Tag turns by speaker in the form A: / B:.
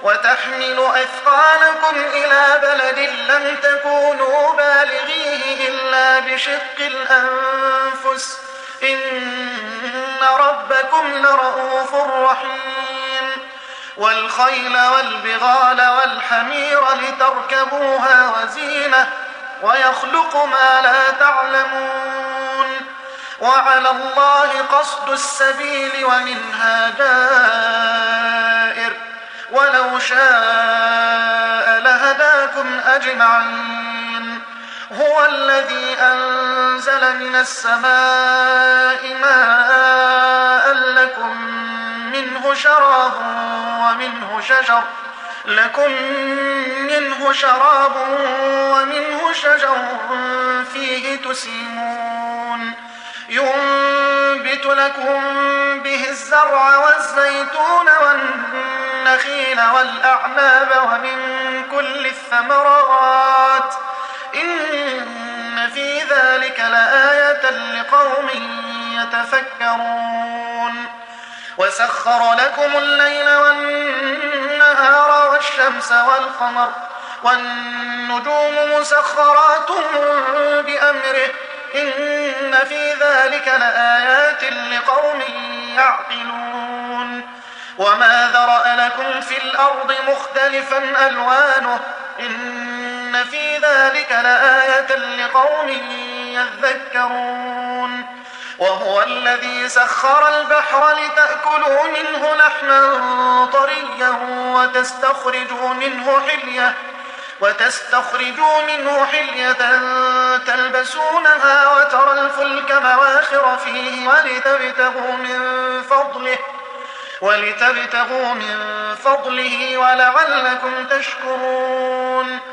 A: وتحمل أثقالكم إلى بلد لم تكونوا بالغيه إلا بشق الأنفس إن ربكم لرؤوف رحيم والخيل والبغال والحمير لتركبوها وزينة ويخلق ما لا تعلمون وعلى الله قصد السبيل ومنها جائر ولو شاء لهداكم أجمعين هو الذي أنزل من السماء ماء لكم منه شراب ومنه شجر فيه تسيمون ينبت لكم به الزرع والزيتون والنخيل والأعناب ومن كل الثمرات إن في ذلك لآية لقوم يتفكرون وسخر لكم الليل والنهار والشمس والقمر والنجوم مسخرات بأمره إن في ذلك لآيات لقوم يعقلون وما ذرأ لكم في الأرض مختلفا ألوانه إن في ذلك لآية لقوم يذكرون وهو الذي سخر البحر لتأكلوا منه لحما طريا وتستخرجوا منه حلية تلبسونها وترى الفلك مواخر فيه ولتبتغوا من فضله ولعلكم تشكرون